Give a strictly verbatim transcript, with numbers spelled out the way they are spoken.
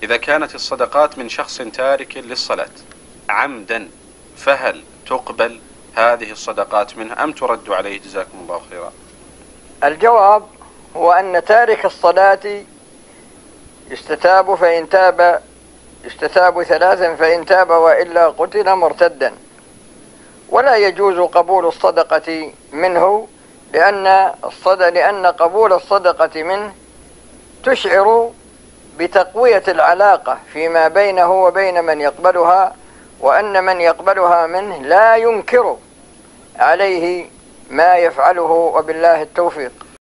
إذا كانت الصدقات من شخص تارك للصلاة عمدا، فهل تقبل هذه الصدقات منه أم ترد عليه؟ جزاكم الله خيرا. الجواب هو أن تارك الصلاة يستتاب فإن تاب يستتاب ثلاثا فإن تاب وإلا قتل مرتدا، ولا يجوز قبول الصدقة منه لأن الصدق لأن قبول الصدقة منه تشعر بتقوية العلاقة فيما بينه وبين من يقبلها، وأن من يقبلها منه لا ينكر عليه ما يفعله، وبالله التوفيق.